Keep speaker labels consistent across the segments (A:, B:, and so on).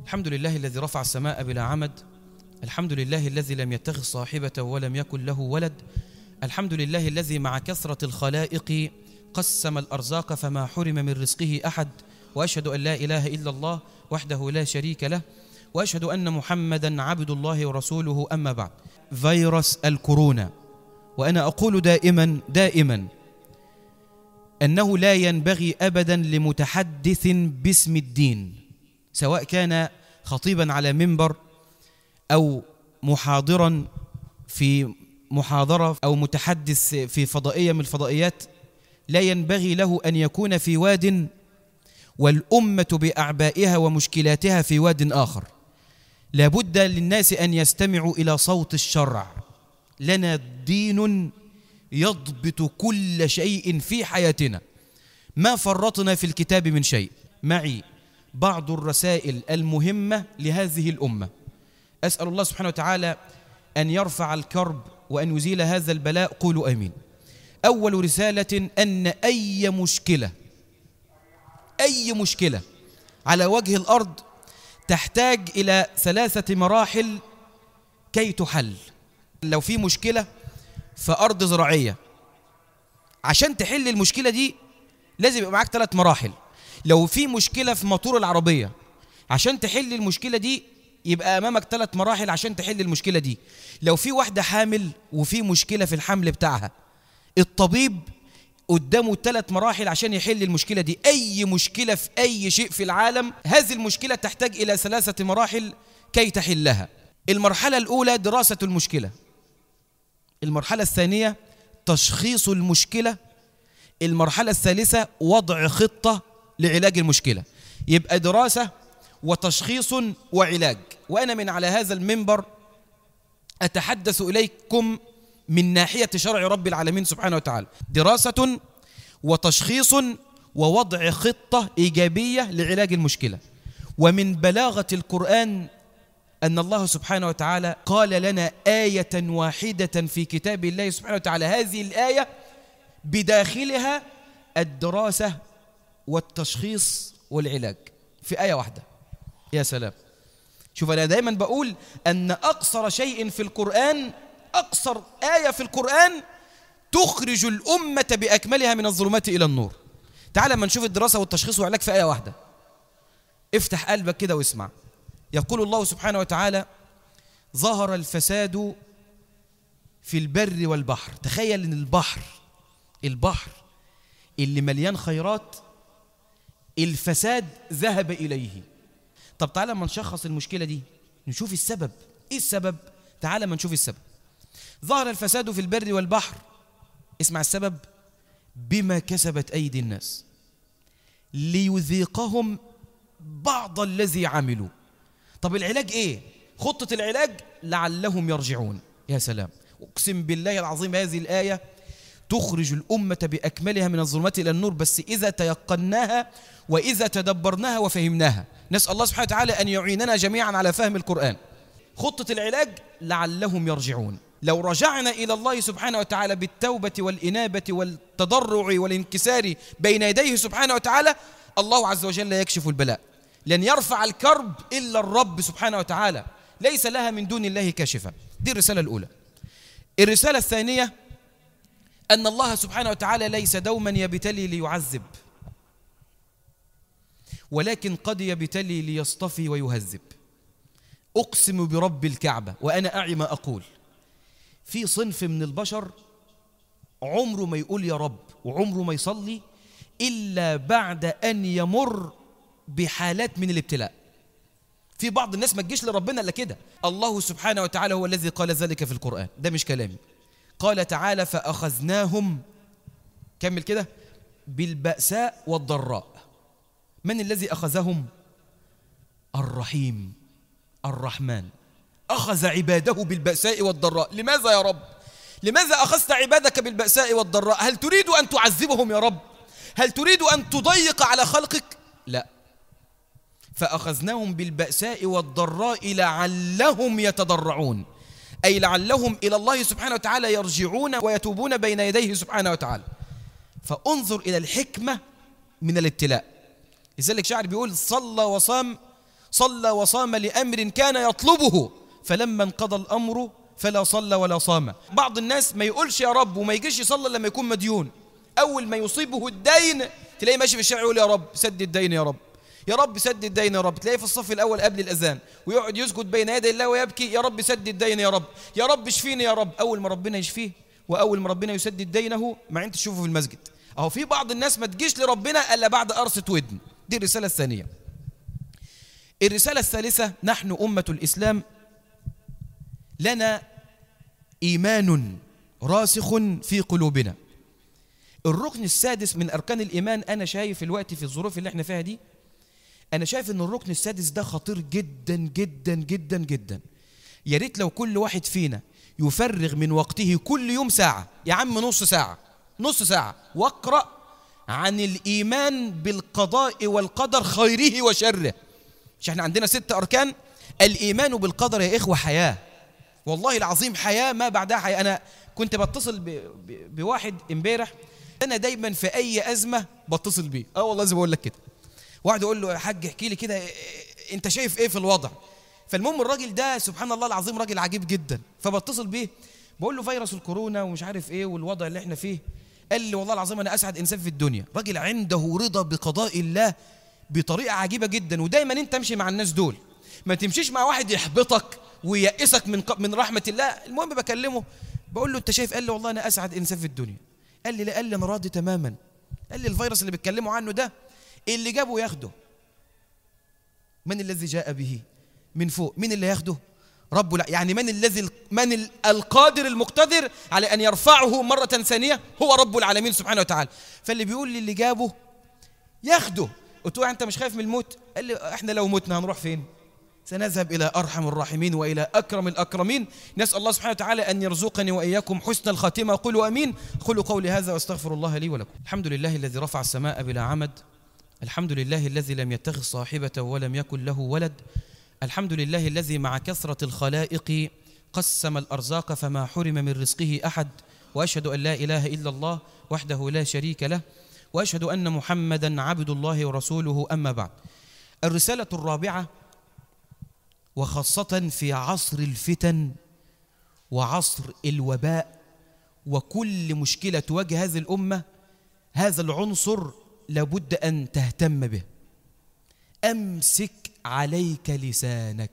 A: الحمد لله الذي رفع السماء بلا عمد. الحمد لله الذي لم يتخذ صاحبة ولم يكن له ولد. الحمد لله الذي مع كثرة الخلائق قسم الأرزاق فما حرم من رزقه أحد. وأشهد أن لا إله إلا الله وحده لا شريك له، وأشهد أن محمدا عبد الله ورسوله. أما بعد، فيروس الكورونا، وأنا أقول دائما أنه لا ينبغي أبدا لمتحدث باسم الدين، سواء كان خطيبا على منبر أو محاضرا في محاضرة أو متحدث في فضائية من الفضائيات، لا ينبغي له أن يكون في واد والأمة بأعبائها ومشكلاتها في واد آخر. لابد للناس أن يستمعوا إلى صوت الشرع. لنا دين يضبط كل شيء في حياتنا، ما فرطنا في الكتاب من شيء. معي بعض الرسائل المهمة لهذه الأمة، أسأل الله سبحانه وتعالى أن يرفع الكرب وأن يزيل هذا البلاء. قولوا آمين. أول رسالة أن أي مشكلة على وجه الأرض تحتاج إلى 3 مراحل كي تحل. لو في مشكلة في أرض زراعية، عشان تحل المشكلة دي لازم يبقى معاك 3 مراحل. لو في مشكلة في موتور العربية، عشان تحل المشكلة دي يبقى أمامك 3 مراحل عشان تحل المشكلة دي. لو في واحدة حامل وفي مشكلة في الحمل بتاعها، الطبيب قدامه 3 مراحل عشان يحل المشكلة دي. أي مشكلة في أي شيء في العالم، هذه المشكلة تحتاج إلى 3 مراحل كي تحلها. المرحلة الأولى دراسة المشكلة، المرحلة الثانية تشخيص المشكلة، المرحلة الثالثة وضع خطة لعلاج المشكلة. يبقى دراسة وتشخيص وعلاج. وأنا من على هذا المنبر أتحدث إليكم من ناحية شرع رب العالمين سبحانه وتعالى. دراسة وتشخيص ووضع خطة إيجابية لعلاج المشكلة. ومن بلاغة القرآن أن الله سبحانه وتعالى قال لنا آية واحدة في كتاب الله سبحانه وتعالى، هذه الآية بداخلها الدراسة والتشخيص والعلاج في آية واحدة. يا سلام. شوف، أنا دايما بقول أن أقصر شيء في القرآن، أقصر آية في القرآن تخرج الأمة بأكملها من الظلمات إلى النور. تعال ما نشوف الدراسة والتشخيص والعلاج في آية واحدة. افتح قلبك كده واسمع. يقول الله سبحانه وتعالى: ظهر الفساد في البر والبحر. تخيل ان البحر اللي مليان خيرات، الفساد ذهب إليه. طب تعالى ما نشخص المشكلة دي، نشوف السبب. ايه السبب؟ تعالى ما نشوف السبب. ظهر الفساد في البر والبحر، اسمع السبب: بما كسبت أيدي الناس ليذيقهم بعض الذي عملوا. طب العلاج ايه؟ خطة العلاج: لعلهم يرجعون. يا سلام. اقسم بالله العظيم هذه الآية تخرج الأمة بأكملها من الظلمات إلى النور، بس إذا تيقناها وإذا تدبرناها وفهمناها. نسأل الله سبحانه وتعالى أن يعيننا جميعا على فهم القرآن. خطة العلاج: لعلهم يرجعون. لو رجعنا إلى الله سبحانه وتعالى بالتوبة والإنابة والتضرع والانكسار بين يديه سبحانه وتعالى، الله عز وجل يكشف البلاء. لن يرفع الكرب إلا الرب سبحانه وتعالى، ليس لها من دون الله كاشفة. دي الرسالة الأولى. الرسالة الثانية أن الله سبحانه وتعالى ليس دوما يبتلي ليعذب، ولكن قد يبتلي ليصطفي ويهذب. أقسم برب الكعبة وأنا أعي ما أقول، في صنف من البشر عمره ما يقول يا رب وعمره ما يصلي إلا بعد أن يمر بحالات من الابتلاء. في بعض الناس ما تجيش لربنا إلا كده. الله سبحانه وتعالى هو الذي قال ذلك في القرآن، ده مش كلامي. قال تعالى: فأخذناهم، كمل كده، بالبأساء والضراء. من الذي أخذهم؟ الرحيم الرحمن. أخذ عباده بالبأساء والضراء. لماذا يا رب؟ لماذا أخذت عبادك بالبأساء والضراء؟ هل تريد أن تعذبهم يا رب؟ هل تريد أن تضيق على خلقك؟ لا. فأخذناهم بالبأساء والضراء لعلهم يتضرعون، أي لعلهم إلى الله سبحانه وتعالى يرجعون ويتوبون بين يديه سبحانه وتعالى. فانظر إلى الحكمة من الابتلاء. لذلك شاعر بيقول: صلى وصام صلى وصام لأمر كان يطلبه، فلما انقضى الأمر فلا صلى ولا صام. بعض الناس ما يقولش يا رب وما يجيش يصلي لما يكون مديون، أول ما يصيبه الدين تلاقيه ماشي في الشارع يقول يا رب سد الدين، يا رب يا رب سد الدين، يا رب. تلاقيه في الصف الأول قبل الأذان ويقعد يسجد بين يدي الله ويبكي، يا رب سد الدين، يا رب يا رب اشفيني يا رب. أول ما ربنا يشفيه وأول ما ربنا يسدد دينه ما انت تشوفه في المسجد. أهو في بعض الناس ما تجيش لربنا إلا بعد قرصة ودن. دي الرسالة الثانية. الرسالة الثالثة: نحن أمة الإسلام لنا إيمان راسخ في قلوبنا. الركن السادس من أركان الإيمان، أنا شايف الوقت في الظروف اللي احنا فيها دي، أنا شايف أن الركن السادس ده خطير جدا جدا جدا جدا. يا ريت لو كل واحد فينا يفرغ من وقته كل يوم ساعة، يا عم نص ساعة، نص ساعة، واقرأ عن الإيمان بالقضاء والقدر خيره وشره. مش احنا عندنا 6 أركان؟ الإيمان بالقدر يا إخوة حياة، والله العظيم حياة ما بعدها حياة. أنا كنت بتصل بواحد امبارح، أنا دايما في أي أزمة بتصل بيه، والله زي بقول لك كده. واحد يقول له يا حاج احكي لي كده أنت شايف إيه في الوضع؟ فالمهم الراجل ده سبحان الله العظيم راجل عجيب جدا، فبتصل بيه بقول له فيروس الكورونا ومش عارف إيه والوضع اللي احنا فيه. قال لي والله العظيم أنا أسعد إنسان في الدنيا. راجل عنده رضا بقضاء الله بطريقة عجيبة جدا. ودايما أنت امشي مع الناس دول، ما تمشيش مع واحد يحبطك ويأسك من رحمة الله. المهم بكلمه بقول له أنت شايف؟ قال لي والله أنا أسعد إنسان في الدنيا. قال لي لا، قال لي أنا راضي تماما. قال لي الفيروس اللي بيتكلموا عنه ده اللي جابه ياخده. من الذي جاء به من فوق؟ مين اللي ياخده؟ رب يعني من القادر المقتدر على أن يرفعه مرة ثانية؟ هو رب العالمين سبحانه وتعالى. فاللي بيقول لي اللي جابه ياخده. قلت له أنت مش خايف من الموت؟ قال لي احنا لو متنا هنروح فين؟ سنذهب إلى أرحم الراحمين وإلى أكرم الأكرمين. نسأل الله سبحانه وتعالى أن يرزقني وإياكم حسن الخاتمة. قولوا أمين. قولوا قولي هذا وأستغفر الله لي ولكم. الحمد لله الذي رفع السماء بلا عمد، الحمد لله الذي لم يتخذ صاحبة ولم يكن له ولد، الحمد لله الذي مع كثرة الخلائق قسم الأرزاق فما حرم من رزقه أحد، وأشهد أن لا إله إلا الله وحده لا شريك له، وأشهد أن محمدا عبد الله ورسوله. أما بعد، الرسالة الرابعة، وخاصة في عصر الفتن وعصر الوباء وكل مشكلة تواجه هذه الأمة، هذا العنصر لابد أن تهتم به. أمسك عليك لسانك،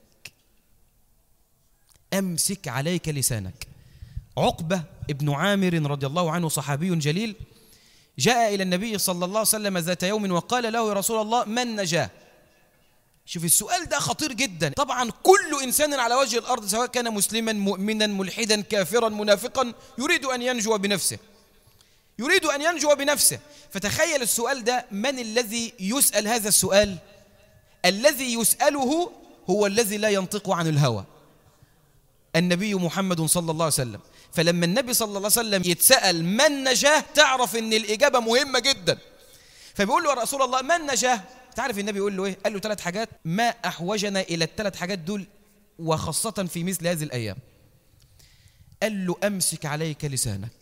A: أمسك عليك لسانك. عقبة ابن عامر رضي الله عنه صحابي جليل جاء إلى النبي صلى الله عليه وسلم ذات يوم وقال له يا رسول الله من نجاه؟ شوف السؤال ده خطير جدا. طبعا كل إنسان على وجه الأرض سواء كان مسلما مؤمنا ملحدا كافرا منافقا يريد أن ينجو بنفسه، يريد أن ينجو بنفسه. فتخيل السؤال ده، من الذي يسأل هذا السؤال؟ الذي يسأله هو الذي لا ينطق عن الهوى، النبي محمد صلى الله عليه وسلم. فلما النبي صلى الله عليه وسلم يتسأل من نجاه تعرف ان الإجابة مهمة جدا. فبيقول له يا رسول الله من نجاه؟ تعرف النبي يقول له ايه؟ قال له 3 حاجات ما أحوجنا إلى ال3 حاجات دول، وخاصة في مثل هذه الأيام. قال له أمسك عليك لسانك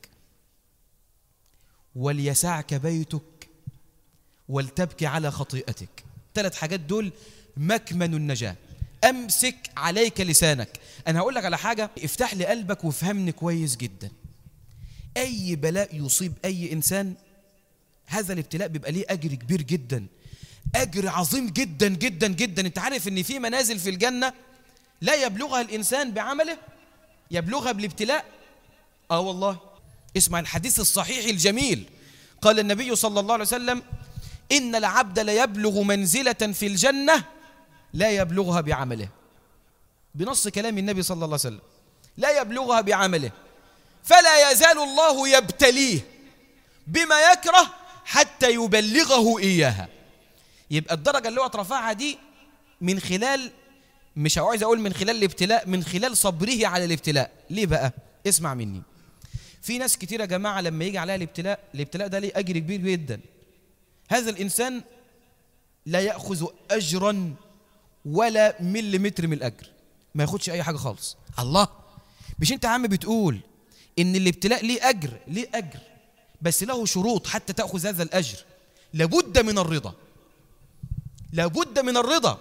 A: وليسعك بيتك ولتبكي على خطيئتك. 3 حاجات دول مكمن النجاة. أمسك عليك لسانك. أنا هقول لك على حاجة، افتح لي قلبك وافهمني كويس جدا. أي بلاء يصيب أي إنسان هذا الابتلاء بيبقى ليه أجر كبير جدا، أجر عظيم جدا جدا جدا. أنت عارف أن في منازل في الجنة لا يبلغها الإنسان بعمله، يبلغها بالابتلاء. والله اسمع الحديث الصحيح الجميل. قال النبي صلى الله عليه وسلم إن العبد ليبلغ منزلة في الجنة لا يبلغها بعمله، بنص كلام النبي صلى الله عليه وسلم، لا يبلغها بعمله، فلا يزال الله يبتليه بما يكره حتى يبلغه إياها. يبقى الدرجة اللي هو اترفعها دي من خلال، مش عايز أقول من خلال الابتلاء، من خلال صبره على الابتلاء. ليه بقى؟ اسمع مني. في ناس كتير يا جماعة لما يجي عليها الابتلاء ده ليه أجر كبير جدا. هذا الإنسان لا يأخذ أجرا ولا مليمتر من الأجر، ما ياخدش أي حاجة خالص. الله، مش أنت يا عم بتقول إن الابتلاء ليه أجر؟ ليه أجر، بس له شروط حتى تأخذ هذا الأجر. لابد من الرضا، لابد من الرضا.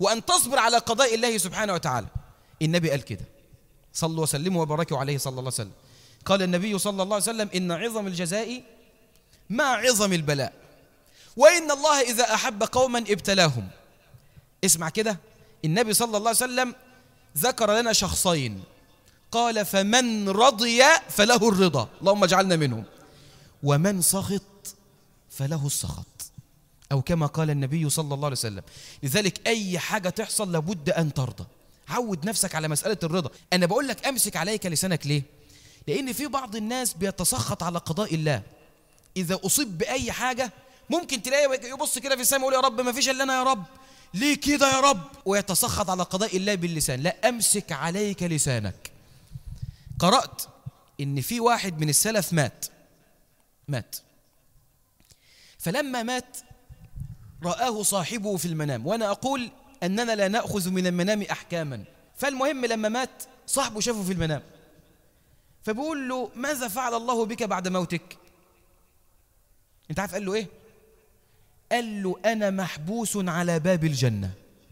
A: وأن تصبر على قضاء الله سبحانه وتعالى. النبي قال كده، صلوا وسلموا وباركوا عليه صلى الله عليه وسلم. قال النبي صلى الله عليه وسلم: إن عظم الجزاء مع عظم البلاء، وإن الله إذا أحب قوما ابتلاهم. اسمع كده، النبي صلى الله عليه وسلم ذكر لنا شخصين، قال: فمن رضي فله الرضا، اللهم اجعلنا منهم، ومن سخط فله السخط، أو كما قال النبي صلى الله عليه وسلم. لذلك أي حاجة تحصل لابد أن ترضى. عود نفسك على مسألة الرضا. أنا بقول لك أمسك عليك لسانك ليه؟ لأن في بعض الناس بيتسخط على قضاء الله. إذا أصيب بأي حاجة ممكن تلاقيه يبص كده في السماء يقول: يا رب ما فيش إلا أنا، يا رب ليه كده يا رب، ويتسخط على قضاء الله باللسان. لا، أمسك عليك لسانك. قرأت إن في واحد من السلف مات، فلما مات رآه صاحبه في المنام، وأنا أقول أننا لا نأخذ من المنام أحكاما. فالمهم لما مات صاحبه شافه في المنام، فبقول له: ماذا فعل الله بك بعد موتك؟ انت عارف قال له ايه؟ قال له: أنا محبوس على باب الجنة.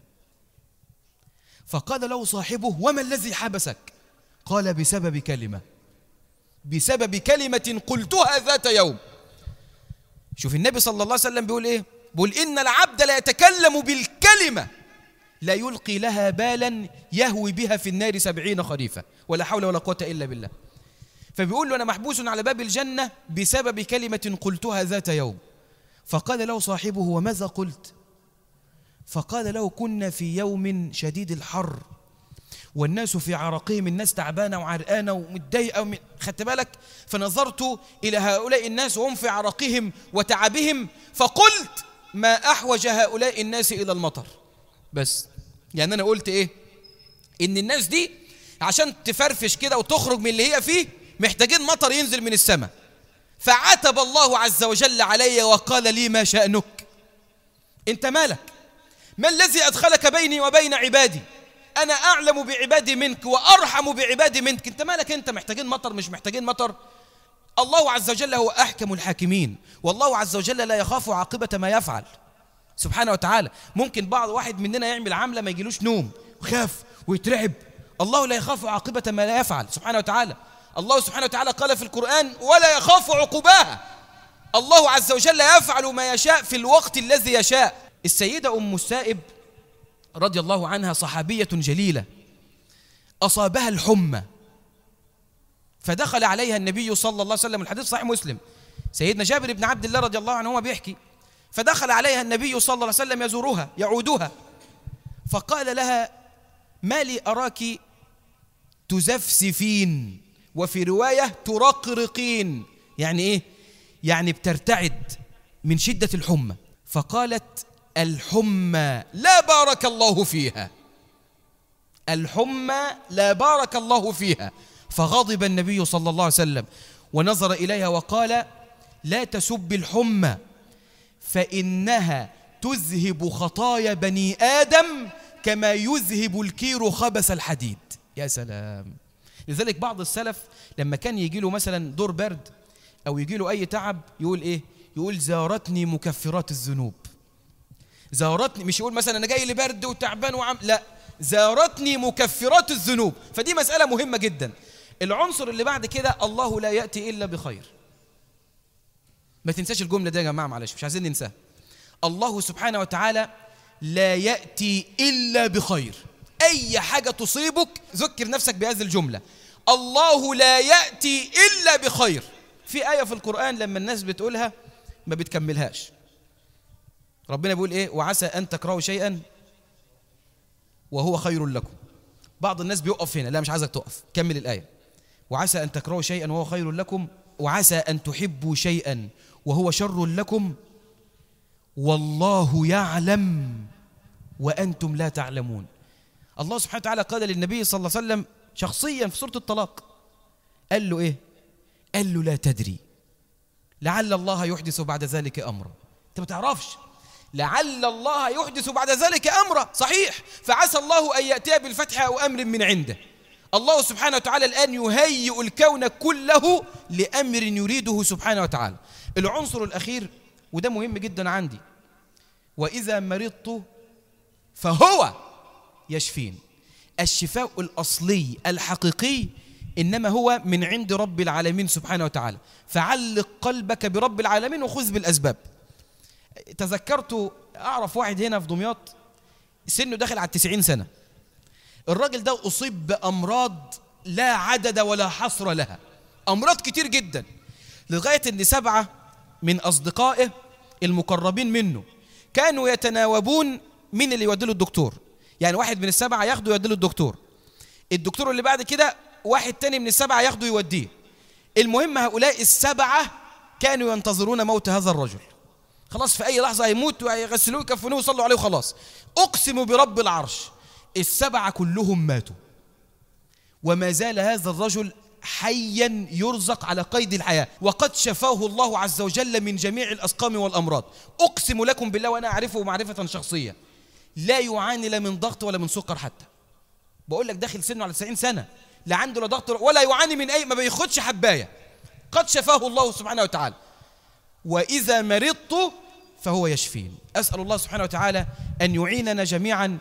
A: فقال له صاحبه: وما الذي حبسك؟ قال: بسبب كلمة قلتها ذات يوم. شوف النبي صلى الله عليه وسلم بيقول ايه؟ بيقول: إن العبد لا يتكلم بالكلمة لا يلقي لها بالا يهوي بها في النار 70 خريفا، ولا حول ولا قوة إلا بالله. فبيقول له: أنا محبوس على باب الجنة بسبب كلمة قلتها ذات يوم. فقال له صاحبه: وماذا قلت؟ فقال له: كنا في يوم شديد الحر والناس في عرقهم، الناس تعبانة وعرقانة ومتضايقة، خدت بالك؟ فنظرت إلى هؤلاء الناس وهم في عرقهم وتعبهم، فقلت: ما أحوج هؤلاء الناس إلى المطر. بس يعني أنا قلت إيه؟ إن الناس دي عشان تفرفش كده وتخرج من اللي هي فيه محتاجين مطر ينزل من السماء. فعتب الله عز وجل علي وقال لي: ما شأنك؟ أنت مالك؟ ما الذي أدخلك بيني وبين عبادي؟ أنا أعلم بعبادي منك وأرحم بعبادي منك. أنت مالك؟ أنت محتاجين مطر مش محتاجين مطر؟ الله عز وجل هو أحكم الحاكمين، والله عز وجل لا يخاف عاقبة ما يفعل سبحانه وتعالى. ممكن واحد مننا يعمل عملة ما يجيلوش نوم وخاف ويترعب، الله لا يخاف عاقبة ما لا يفعل سبحانه وتعالى. الله سبحانه وتعالى قال في القرآن: ولا يخاف عقباها. الله عز وجل يفعل ما يشاء في الوقت الذي يشاء. السيدة أم السائب رضي الله عنها صحابية جليلة، أصابها الحمى، فدخل عليها النبي صلى الله عليه وسلم، الحديث صحيح مسلم، سيدنا جابر بن عبد الله رضي الله عنه بيحكي، فدخل عليها النبي صلى الله عليه وسلم يزورها يعودها، فقال لها: ما لي أراك تزفزفين، وفي رواية ترقرقين. يعني إيه؟ يعني بترتعد من شدة الحمى. فقالت: الحمى لا بارك الله فيها، الحمى لا بارك الله فيها. فغضب النبي صلى الله عليه وسلم ونظر إليها وقال: لا تسب الحمى فإنها تذهب خطايا بني آدم كما يذهب الكير خبث الحديد. يا سلام. لذلك بعض السلف لما كان يجي له مثلا دور برد أو يجي له أي تعب يقول إيه؟ يقول: زارتني مكفرات الذنوب. زارتني، مش يقول مثلا أنا جاي لي برد وتعبان لا، زارتني مكفرات الذنوب. فدي مسألة مهمة جدا. العنصر اللي بعد كده: الله لا يأتي إلا بخير. ما تنساش الجملة دي يا جماعة، معلش مش عايزين ننساها. الله سبحانه وتعالى لا يأتي إلا بخير. أي حاجة تصيبك ذكر نفسك بهذه الجملة: الله لا يأتي إلا بخير. في آية في القرآن لما الناس بتقولها ما بتكملهاش. ربنا بيقول إيه؟ وعسى أن تكرهوا شيئا وهو خير لكم. بعض الناس بيقف هنا، لا مش عايزك تقف، كمل الآية. وعسى أن تكرهوا شيئا وهو خير لكم، وعسى أن تحبوا شيئا وهو شر لكم، والله يعلم وأنتم لا تعلمون. الله سبحانه وتعالى قال للنبي صلى الله عليه وسلم شخصيا في سورة الطلاق، قال له إيه؟ قال له: لا تدري لعل الله يحدث بعد ذلك أمرا. أنت ما تعرفش، لعل الله يحدث بعد ذلك أمرا. صحيح، فعسى الله أن يأتي بالفتح أو أمر من عنده. الله سبحانه وتعالى الآن يهيئ الكون كله لأمر يريده سبحانه وتعالى. العنصر الأخير وده مهم جدا عندي: وإذا مرضت فهو يشفين. الشفاء الأصلي الحقيقي إنما هو من عند رب العالمين سبحانه وتعالى، فعلق قلبك برب العالمين وخذ بالأسباب. تذكرت أعرف واحد هنا في دمياط سنه داخل على 90 سنة، الراجل ده أصيب بأمراض لا عدد ولا حصر لها، أمراض كتير جدا، لغاية أن 7 من أصدقائه المقربين منه كانوا يتناوبون مين اللي يودي له الدكتور. يعني واحد من ال7 ياخده يودي له الدكتور اللي بعد كده واحد تاني من ال7 ياخده يوديه. المهم هؤلاء ال7 كانوا ينتظرون موت هذا الرجل، خلاص في أي لحظة هيموت ويغسلوه يكفنوه ويصلوا عليه وخلاص. أقسم برب العرش ال7 كلهم ماتوا، وما زال هذا الرجل حيا يرزق على قيد الحياة، وقد شفاه الله عز وجل من جميع الأسقام والأمراض. أقسم لكم بالله وأنا أعرفه معرفة شخصية، لا يعاني لا من ضغط ولا من سكر حتى. بقول لك داخل سنه على 90 سنة، لا عنده لا ضغط ولا يعاني من أي، ما بياخدش حباية، قد شفاه الله سبحانه وتعالى. وإذا مرضت فهو يشفين. أسأل الله سبحانه وتعالى أن يعيننا جميعا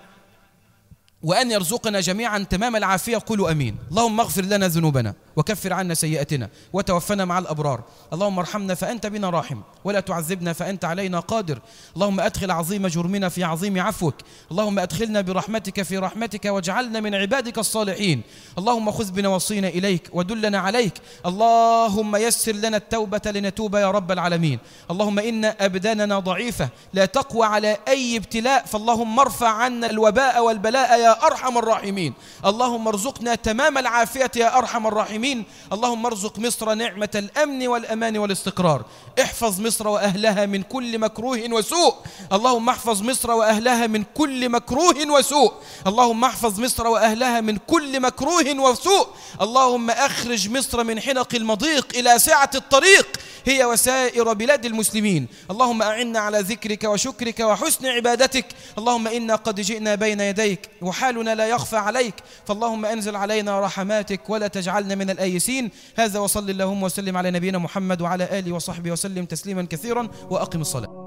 A: وأن يرزقنا جميعا تمام العافية. قولوا أمين. اللهم اغفر لنا ذنوبنا وكفر عنا سيئاتنا وتوفنا مع الأبرار. اللهم ارحمنا فأنت بنا راحم، ولا تعذبنا فأنت علينا قادر. اللهم أدخل عظيم جرمنا في عظيم عفوك. اللهم أدخلنا برحمتك في رحمتك واجعلنا من عبادك الصالحين. اللهم خذ بنواصينا إليك ودلنا عليك. اللهم يسر لنا التوبة لنتوب يا رب العالمين. اللهم إن أبداننا ضعيفة لا تقوى على أي ابتلاء، فاللهم ارفع عنا الوباء والبلاء يا أرحم الراحمين. اللهم ارزقنا تمام العافية يا أرحم الراحمين. اللهم ارزق مصر نعمة الأمن والأمان والاستقرار. احفظ مصر وأهلها من كل مكروه وسوء. اللهم احفظ مصر وأهلها من كل مكروه وسوء. اللهم احفظ مصر وأهلها من كل مكروه وسوء. اللهم أخرج مصر من حنق المضيق إلى سعة الطريق هي وسائر بلاد المسلمين. اللهم أعنا على ذكرك وشكرك وحسن عبادتك. اللهم إنا قد جئنا بين يديك وحالنا لا يخفى عليك، فاللهم أنزل علينا رحماتك ولا تجعلنا من الآيسين. هذا وصل اللهم وسلم على نبينا محمد وعلى آله وصحبه وسلم تسليما كثيرا، وأقم الصلاة.